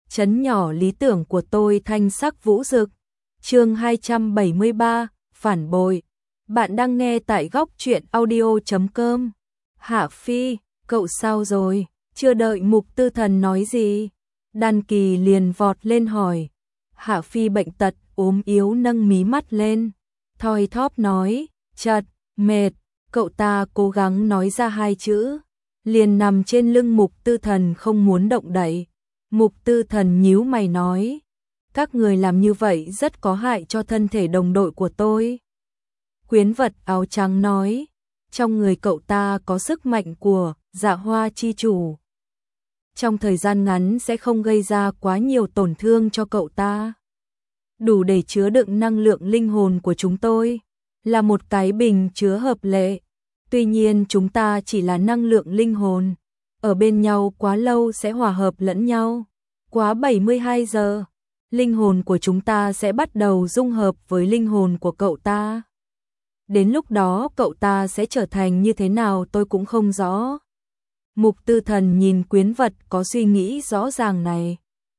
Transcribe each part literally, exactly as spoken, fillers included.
Trấn nhỏ lý tưởng của tôi thanh sắc vũ rực. Chương hai trăm bảy mươi ba, phản bội. Bạn đang nghe tại góc truyện audio chấm com. Hạ Phi, cậu sao rồi? Chưa đợi Mục Tư Thần nói gì, Đan Kỳ liền vọt lên hỏi. Hạ Phi bệnh tật, ốm yếu nâng mí mắt lên, thoi thóp nói, chật, mệt. Cậu ta cố gắng nói ra hai chữ, liền nằm trên lưng Mục Tư Thần không muốn động đậy. Mục Tư Thần nhíu mày nói, các người làm như vậy rất có hại cho thân thể đồng đội của tôi. Quyến vật áo trắng nói, trong người cậu ta có sức mạnh của Dạ Hoa chi chủ. Trong thời gian ngắn sẽ không gây ra quá nhiều tổn thương cho cậu ta. Đủ để chứa đựng năng lượng linh hồn của chúng tôi, là một cái bình chứa hợp lệ. Tuy nhiên chúng ta chỉ là năng lượng linh hồn, ở bên nhau quá lâu sẽ hòa hợp lẫn nhau. Quá bảy mươi hai giờ, linh hồn của chúng ta sẽ bắt đầu dung hợp với linh hồn của cậu ta. Đến lúc đó cậu ta sẽ trở thành như thế nào tôi cũng không rõ. Mục Tư Thần nhìn quyến vật có suy nghĩ rõ ràng này,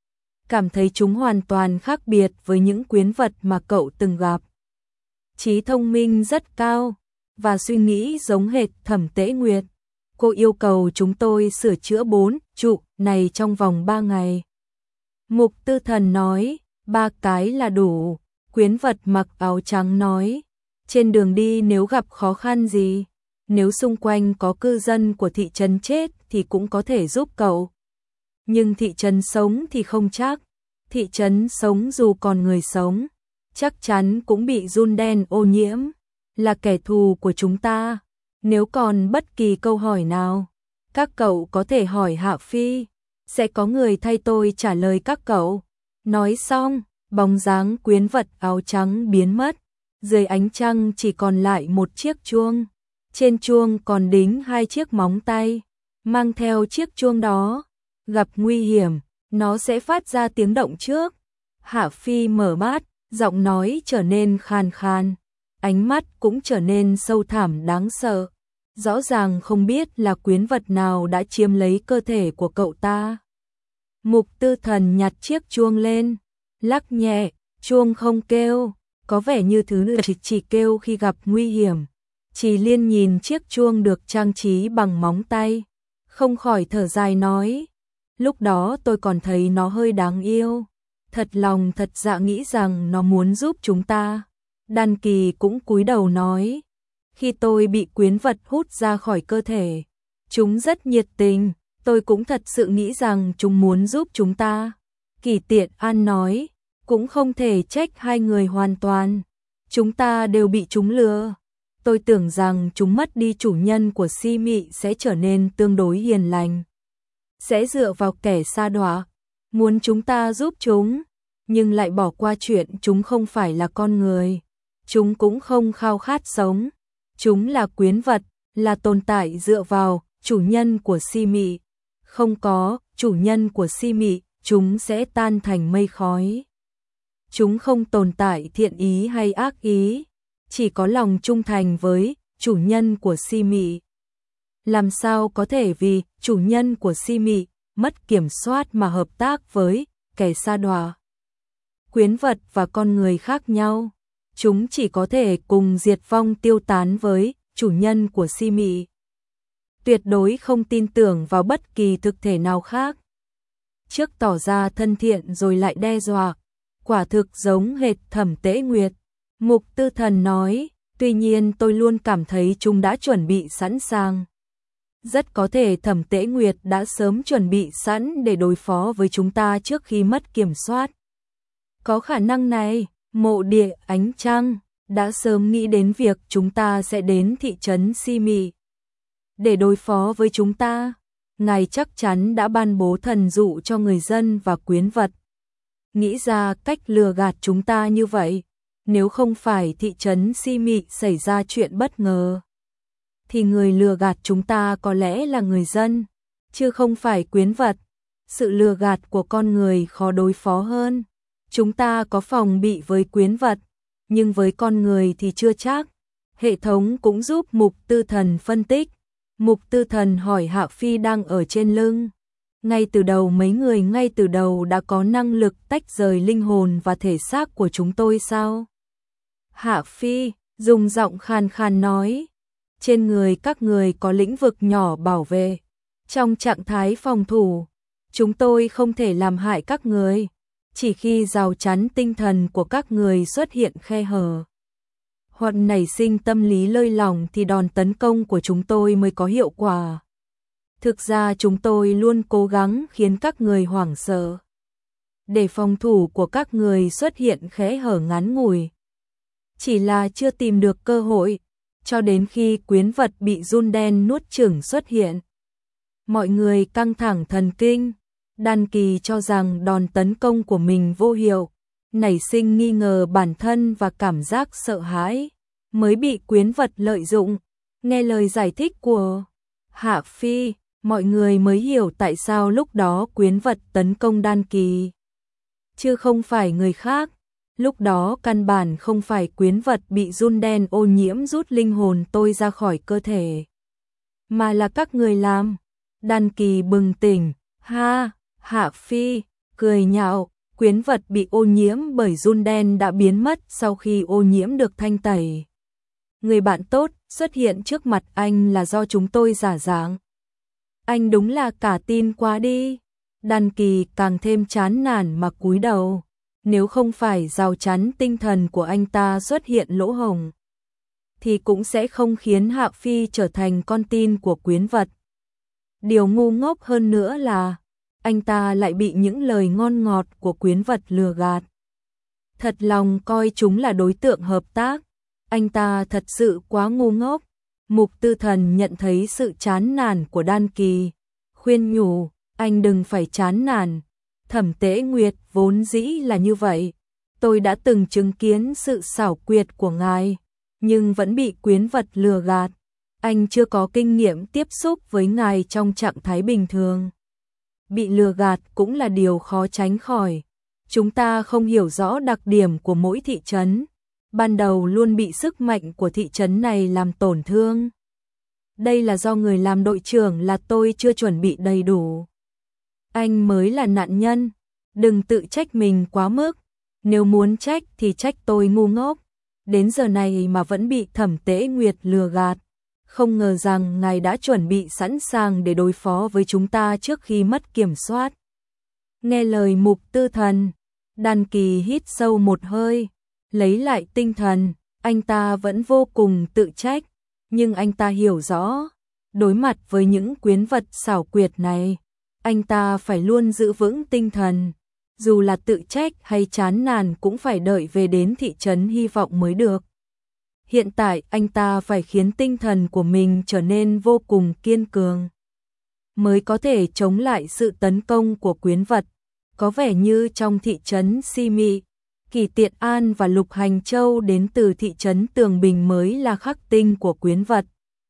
cảm thấy chúng hoàn toàn khác biệt với những quyến vật mà cậu từng gặp. Trí thông minh rất cao, và suy nghĩ giống hệt Thẩm Tế Nguyệt. Cô yêu cầu chúng tôi sửa chữa bốn trụ này trong vòng ba ngày. Mục Tư Thần nói, ba cái là đủ. Quyến vật mặc áo trắng nói, trên đường đi nếu gặp khó khăn gì, nếu xung quanh có cư dân của thị trấn chết thì cũng có thể giúp cậu. Nhưng thị trấn sống thì không chắc. Thị trấn sống dù còn người sống, chắc chắn cũng bị giun đen ô nhiễm, là kẻ thù của chúng ta. Nếu còn bất kỳ câu hỏi nào, các cậu có thể hỏi Hạ Phi, sẽ có người thay tôi trả lời các cậu. Nói xong, bóng dáng quyến vật áo trắng biến mất, dưới ánh trăng chỉ còn lại một chiếc chuông. Trên chuông còn đính hai chiếc móng tay, mang theo chiếc chuông đó, gặp nguy hiểm, nó sẽ phát ra tiếng động trước. Hạ Phi mở mắt, giọng nói trở nên khàn khàn, ánh mắt cũng trở nên sâu thẳm đáng sợ. Rõ ràng không biết là quyến vật nào đã chiếm lấy cơ thể của cậu ta. Mục Tư Thần nhặt chiếc chuông lên, lắc nhẹ, chuông không kêu, có vẻ như thứ chỉ, chỉ kêu khi gặp nguy hiểm. Chỉ Liên nhìn chiếc chuông được trang trí bằng móng tay, không khỏi thở dài nói, lúc đó tôi còn thấy nó hơi đáng yêu, thật lòng thật dạ nghĩ rằng nó muốn giúp chúng ta. Đan Kỳ cũng cúi đầu nói, khi tôi bị quyến vật hút ra khỏi cơ thể, chúng rất nhiệt tình, tôi cũng thật sự nghĩ rằng chúng muốn giúp chúng ta. Kỳ Tiện An nói, cũng không thể trách hai người hoàn toàn, chúng ta đều bị chúng lừa. Tôi tưởng rằng chúng mất đi chủ nhân của Si Mị sẽ trở nên tương đối hiền lành, sẽ dựa vào kẻ sa đọa, muốn chúng ta giúp chúng, nhưng lại bỏ qua chuyện chúng không phải là con người, chúng cũng không khao khát sống, chúng là quyến vật, là tồn tại dựa vào chủ nhân của Si Mị. Không có chủ nhân của Si Mị, chúng sẽ tan thành mây khói. Chúng không tồn tại thiện ý hay ác ý, chỉ có lòng trung thành với chủ nhân của Si Mị. Làm sao có thể vì chủ nhân của Si Mị mất kiểm soát mà hợp tác với kẻ sa đọa? Quyến vật và con người khác nhau, chúng chỉ có thể cùng diệt vong tiêu tán với chủ nhân của Si Mị. Tuyệt đối không tin tưởng vào bất kỳ thực thể nào khác. Trước tỏ ra thân thiện rồi lại đe dọa, quả thực giống hệt Thẩm Tế Nguyệt. Mục Tư Thần nói, tuy nhiên tôi luôn cảm thấy chúng đã chuẩn bị sẵn sàng. Rất có thể Thẩm Tế Nguyệt đã sớm chuẩn bị sẵn để đối phó với chúng ta trước khi mất kiểm soát. Có khả năng này, Mộ Địa Ánh Trăng đã sớm nghĩ đến việc chúng ta sẽ đến thị trấn Si Mị để đối phó với chúng ta. Ngài chắc chắn đã ban bố thần dụ cho người dân và quyến vật, nghĩ ra cách lừa gạt chúng ta như vậy. Nếu không phải thị trấn Si Mị xảy ra chuyện bất ngờ, thì người lừa gạt chúng ta có lẽ là người dân, chứ không phải quyến vật. Sự lừa gạt của con người khó đối phó hơn. Chúng ta có phòng bị với quyến vật, nhưng với con người thì chưa chắc. Hệ thống cũng giúp Mục Tư Thần phân tích. Mục Tư Thần hỏi Hạ Phi đang ở trên lưng Ngay từ đầu mấy người ngay từ đầu đã có năng lực tách rời linh hồn và thể xác của chúng tôi sao? Hạ Phi dùng giọng khàn khàn nói, trên người các người có lĩnh vực nhỏ bảo vệ. Trong trạng thái phòng thủ, chúng tôi không thể làm hại các người. Chỉ khi rào chắn tinh thần của các người xuất hiện khe hở hoặc nảy sinh tâm lý lơi lỏng thì đòn tấn công của chúng tôi mới có hiệu quả. Thực ra chúng tôi luôn cố gắng khiến các người hoảng sợ, để phòng thủ của các người xuất hiện khe hở ngắn ngủi. Chỉ là chưa tìm được cơ hội, cho đến khi quyến vật bị run đen nuốt chửng xuất hiện. Mọi người căng thẳng thần kinh, Đan Kỳ cho rằng đòn tấn công của mình vô hiệu, nảy sinh nghi ngờ bản thân và cảm giác sợ hãi, mới bị quyến vật lợi dụng. Nghe lời giải thích của Hạ Phi, mọi người mới hiểu tại sao lúc đó quyến vật tấn công Đan Kỳ, chứ không phải người khác. Lúc đó căn bản không phải quyến vật bị run đen ô nhiễm rút linh hồn tôi ra khỏi cơ thể, mà là các người làm. Đan Kỳ bừng tỉnh, ha, Hạ Phi cười nhạo, quyến vật bị ô nhiễm bởi run đen đã biến mất sau khi ô nhiễm được thanh tẩy. Người bạn tốt xuất hiện trước mặt anh là do chúng tôi giả dạng. Anh đúng là cả tin quá đi. Đan Kỳ càng thêm chán nản mà cúi đầu. Nếu không phải rào chắn tinh thần của anh ta xuất hiện lỗ hổng, thì cũng sẽ không khiến Hạ Phi trở thành con tin của quyến vật. Điều ngu ngốc hơn nữa là anh ta lại bị những lời ngon ngọt của quyến vật lừa gạt. Thật lòng coi chúng là đối tượng hợp tác. Anh ta thật sự quá ngu ngốc. Mục Tư Thần nhận thấy sự chán nản của Đan Kỳ, khuyên nhủ, anh đừng phải chán nản. Thẩm Tế Nguyệt vốn dĩ là như vậy. Tôi đã từng chứng kiến sự xảo quyệt của ngài, nhưng vẫn bị quyến vật lừa gạt. Anh chưa có kinh nghiệm tiếp xúc với ngài trong trạng thái bình thường. Bị lừa gạt cũng là điều khó tránh khỏi. Chúng ta không hiểu rõ đặc điểm của mỗi thị trấn. Ban đầu luôn bị sức mạnh của thị trấn này làm tổn thương. Đây là do người làm đội trưởng là tôi chưa chuẩn bị đầy đủ. Anh mới là nạn nhân. Đừng tự trách mình quá mức. Nếu muốn trách thì trách tôi ngu ngốc. Đến giờ này mà vẫn bị Thẩm Tế Nguyệt lừa gạt. Không ngờ rằng ngài đã chuẩn bị sẵn sàng để đối phó với chúng ta trước khi mất kiểm soát. Nghe lời Mục Tư Thần, Đan Kỳ hít sâu một hơi, lấy lại tinh thần. Anh ta vẫn vô cùng tự trách, nhưng anh ta hiểu rõ, đối mặt với những quyến vật xảo quyệt này, anh ta phải luôn giữ vững tinh thần. Dù là tự trách hay chán nản cũng phải đợi về đến thị trấn hy vọng mới được. Hiện tại anh ta phải khiến tinh thần của mình trở nên vô cùng kiên cường, mới có thể chống lại sự tấn công của quyến vật. Có vẻ như trong thị trấn Si Mị, Kỳ Tiện An và Lục Hành Châu đến từ thị trấn Tường Bình mới là khắc tinh của quyến vật.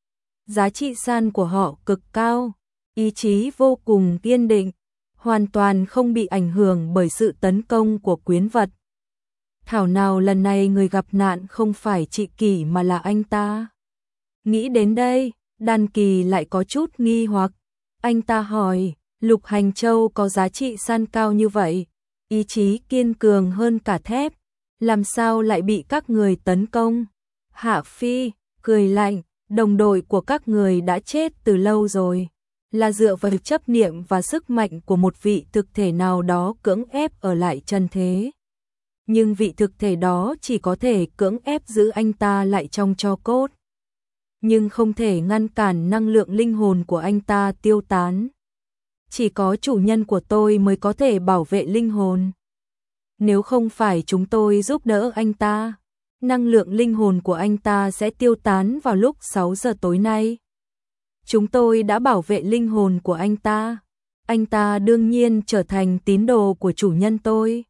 Giá trị san của họ cực cao, ý chí vô cùng kiên định, hoàn toàn không bị ảnh hưởng bởi sự tấn công của quyến vật. Thảo nào lần này người gặp nạn không phải chị Kỳ mà là anh ta. Nghĩ đến đây, Đan Kỳ lại có chút nghi hoặc. Anh ta hỏi, Lục Hành Châu có giá trị san cao như vậy, ý chí kiên cường hơn cả thép, làm sao lại bị các người tấn công? Hạ Phi cười lạnh, đồng đội của các người đã chết từ lâu rồi, là dựa vào chấp niệm và sức mạnh của một vị thực thể nào đó cưỡng ép ở lại trần thế. Nhưng vị thực thể đó chỉ có thể cưỡng ép giữ anh ta lại trong tro cốt, nhưng không thể ngăn cản năng lượng linh hồn của anh ta tiêu tán. Chỉ có chủ nhân của tôi mới có thể bảo vệ linh hồn. Nếu không phải chúng tôi giúp đỡ anh ta, năng lượng linh hồn của anh ta sẽ tiêu tán vào lúc sáu giờ tối nay. Chúng tôi đã bảo vệ linh hồn của anh ta. Anh ta đương nhiên trở thành tín đồ của chủ nhân tôi.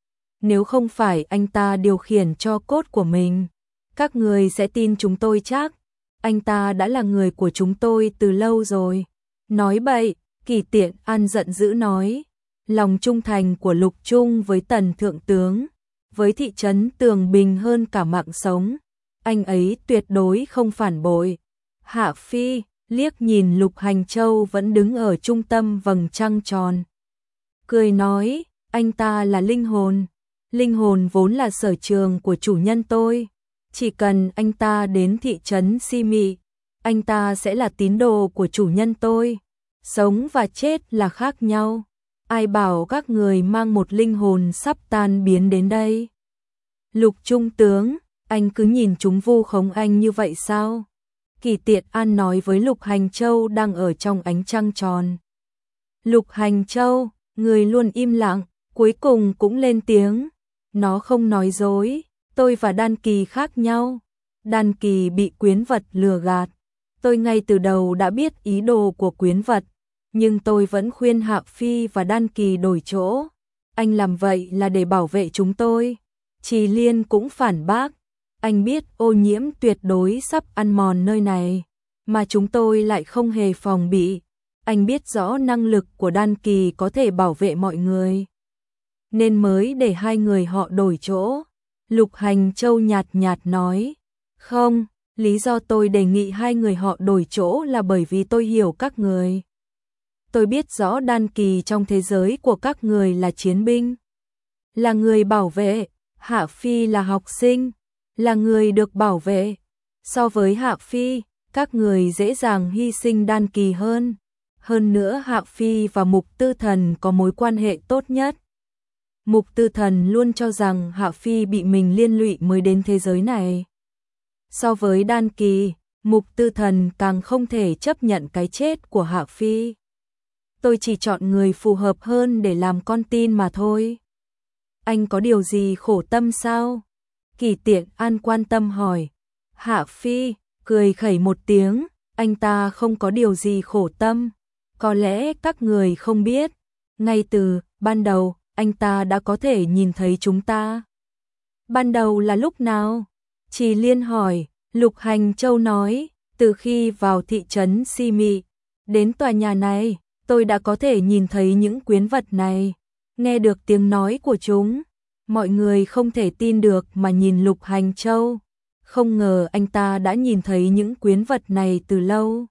Nếu không phải anh ta điều khiển cho cốt của mình, các người sẽ tin chúng tôi chắc. Anh ta đã là người của chúng tôi từ lâu rồi. Nói bậy, Kỳ Tiện An giận dữ nói. Lòng trung thành của Lục Trung với Tần Thượng Tướng, với thị trấn Tường Bình hơn cả mạng sống. Anh ấy tuyệt đối không phản bội. Hạ Phi, liếc nhìn Lục Hành Châu vẫn đứng ở trung tâm vầng trăng tròn. Cười nói, anh ta là linh hồn. Linh hồn vốn là sở trường của chủ nhân tôi. Chỉ cần anh ta đến thị trấn Si Mị, anh ta sẽ là tín đồ của chủ nhân tôi. Sống và chết là khác nhau. Ai bảo các người mang một linh hồn sắp tan biến đến đây? Lục trung tướng, anh cứ nhìn chúng vu khống anh như vậy sao? Kỳ Tiện An nói với Lục Hành Châu đang ở trong ánh trăng tròn. Lục Hành Châu, người luôn im lặng, cuối cùng cũng lên tiếng. Nó không nói dối, tôi và Đan Kỳ khác nhau. Đan Kỳ bị Quyến Vật lừa gạt. Tôi ngay từ đầu đã biết ý đồ của Quyến Vật, nhưng tôi vẫn khuyên Hạ Phi và Đan Kỳ đổi chỗ. Anh làm vậy là để bảo vệ chúng tôi. Trì Liên cũng phản bác. Anh biết ô nhiễm tuyệt đối sắp ăn mòn nơi này, mà chúng tôi lại không hề phòng bị. Anh biết rõ năng lực của Đan Kỳ có thể bảo vệ mọi người, nên mới để hai người họ đổi chỗ. Lục Hành Châu nhạt nhạt nói, không, lý do tôi đề nghị hai người họ đổi chỗ là bởi vì tôi hiểu các người. Tôi biết rõ Đan Kỳ trong thế giới của các người là chiến binh, là người bảo vệ. Hạ Phi là học sinh, là người được bảo vệ. So với Hạ Phi, các người dễ dàng hy sinh Đan Kỳ hơn. Hơn nữa Hạ Phi và Mục Tư Thần có mối quan hệ tốt nhất. Mục Tư Thần luôn cho rằng Hạ Phi bị mình liên lụy mới đến thế giới này. So với Đan Kỳ, Mục Tư Thần càng không thể chấp nhận cái chết của Hạ Phi. Tôi chỉ chọn người phù hợp hơn để làm con tin mà thôi. Anh có điều gì khổ tâm sao? Kỳ Tiện An quan tâm hỏi. Hạ Phi cười khẩy một tiếng, anh ta không có điều gì khổ tâm. Có lẽ các người không biết, ngay từ ban đầu anh ta đã có thể nhìn thấy chúng ta. Ban đầu là lúc nào? Trì Liên hỏi. Lục Hành Châu nói, từ khi vào thị trấn Si Mị, đến tòa nhà này, tôi đã có thể nhìn thấy những quyến vật này, nghe được tiếng nói của chúng. Mọi người không thể tin được mà nhìn Lục Hành Châu. Không ngờ anh ta đã nhìn thấy những quyến vật này từ lâu,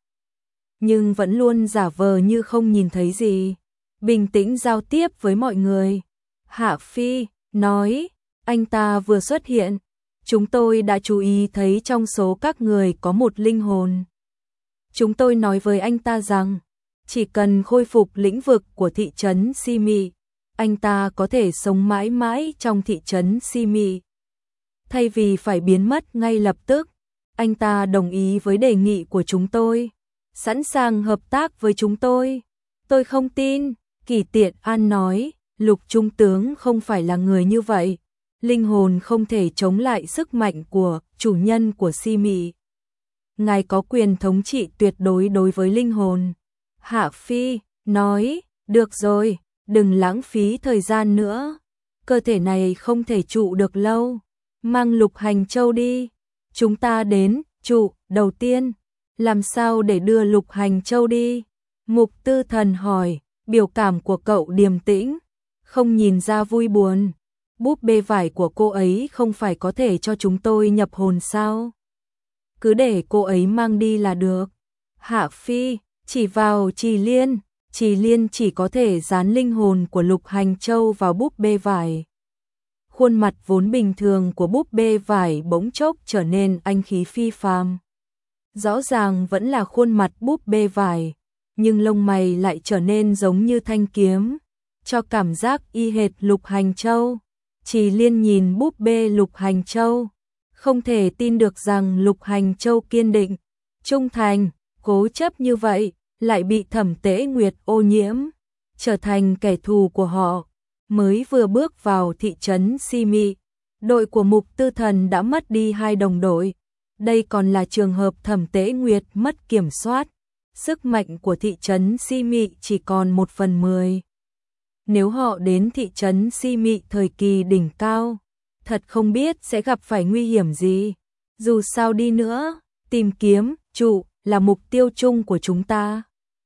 nhưng vẫn luôn giả vờ như không nhìn thấy gì, bình tĩnh giao tiếp với mọi người. Hạ Phi nói, anh ta vừa xuất hiện, chúng tôi đã chú ý thấy trong số các người có một linh hồn. Chúng tôi nói với anh ta rằng, chỉ cần khôi phục lĩnh vực của thị trấn Si Mị, anh ta có thể sống mãi mãi trong thị trấn Si Mị. Thay vì phải biến mất ngay lập tức, anh ta đồng ý với đề nghị của chúng tôi, sẵn sàng hợp tác với chúng tôi. Tôi không tin, Kỳ Tiện An nói, Lục trung tướng không phải là người như vậy. Linh hồn không thể chống lại sức mạnh của chủ nhân của Si Mị. Ngài có quyền thống trị tuyệt đối đối với linh hồn. Hạ Phi nói, được rồi, đừng lãng phí thời gian nữa. Cơ thể này không thể trụ được lâu. Mang Lục Hành Châu đi. Chúng ta đến trụ đầu tiên. Làm sao để đưa Lục Hành Châu đi? Mục Tư Thần hỏi. Biểu cảm của cậu điềm tĩnh, không nhìn ra vui buồn. Búp bê vải của cô ấy không phải có thể cho chúng tôi nhập hồn sao? Cứ để cô ấy mang đi là được. Hạ Phi chỉ vào Trì Liên. Trì Liên chỉ có thể dán linh hồn của Lục Hành Châu vào búp bê vải. Khuôn mặt vốn bình thường của búp bê vải bỗng chốc trở nên anh khí phi phàm. Rõ ràng vẫn là khuôn mặt búp bê vải, nhưng lông mày lại trở nên giống như thanh kiếm, cho cảm giác y hệt Lục Hành Châu. Trì Liên nhìn búp bê Lục Hành Châu, không thể tin được rằng Lục Hành Châu kiên định, trung thành, cố chấp như vậy, lại bị Thẩm Tế Nguyệt ô nhiễm, trở thành kẻ thù của họ. Mới vừa bước vào thị trấn Si Mị, đội của Mục Tư Thần đã mất đi hai đồng đội. Đây còn là trường hợp Thẩm Tế Nguyệt mất kiểm soát. Sức mạnh của thị trấn Si Mị chỉ còn một phần mười. Nếu họ đến thị trấn Si Mị thời kỳ đỉnh cao, thật không biết sẽ gặp phải nguy hiểm gì. Dù sao đi nữa, tìm kiếm trụ là mục tiêu chung của chúng ta.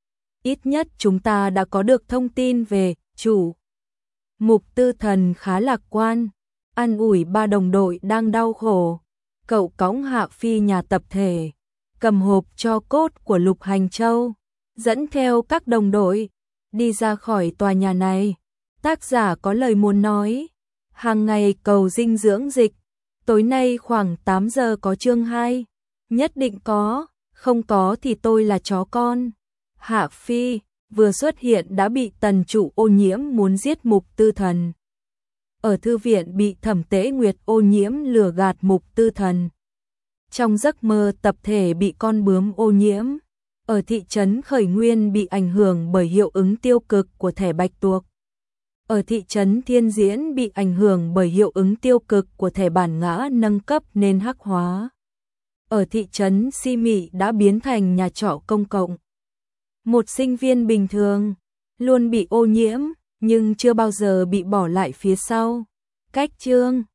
Ít nhất chúng ta đã có được thông tin về chủ. Mục Tư Thần khá lạc quan, an ủi ba đồng đội đang đau khổ. Cậu cõng Hạ Phi nhà tập thể, cầm hộp tro cốt của Lục Hành Châu, dẫn theo các đồng đội, đi ra khỏi tòa nhà này. Tác giả có lời muốn nói, hàng ngày cầu dinh dưỡng dịch, tối nay khoảng tám giờ có chương hai, nhất định có, không có thì tôi là chó con. Hạ Phi vừa xuất hiện đã bị tần chủ Ô Nhiễm muốn giết Mục Tư Thần. Ở thư viện bị Thẩm Tế Nguyệt Ô Nhiễm lừa gạt Mục Tư Thần. Trong giấc mơ tập thể bị con bướm ô nhiễm. Ở thị trấn Khởi Nguyên bị ảnh hưởng bởi hiệu ứng tiêu cực của thẻ bạch tuộc. Ở thị trấn Thiên Diễn bị ảnh hưởng bởi hiệu ứng tiêu cực của thẻ bản ngã nâng cấp nên hắc hóa. Ở thị trấn Si Mị đã biến thành nhà trọ công cộng. Một sinh viên bình thường, luôn bị ô nhiễm, nhưng chưa bao giờ bị bỏ lại phía sau. Cách chương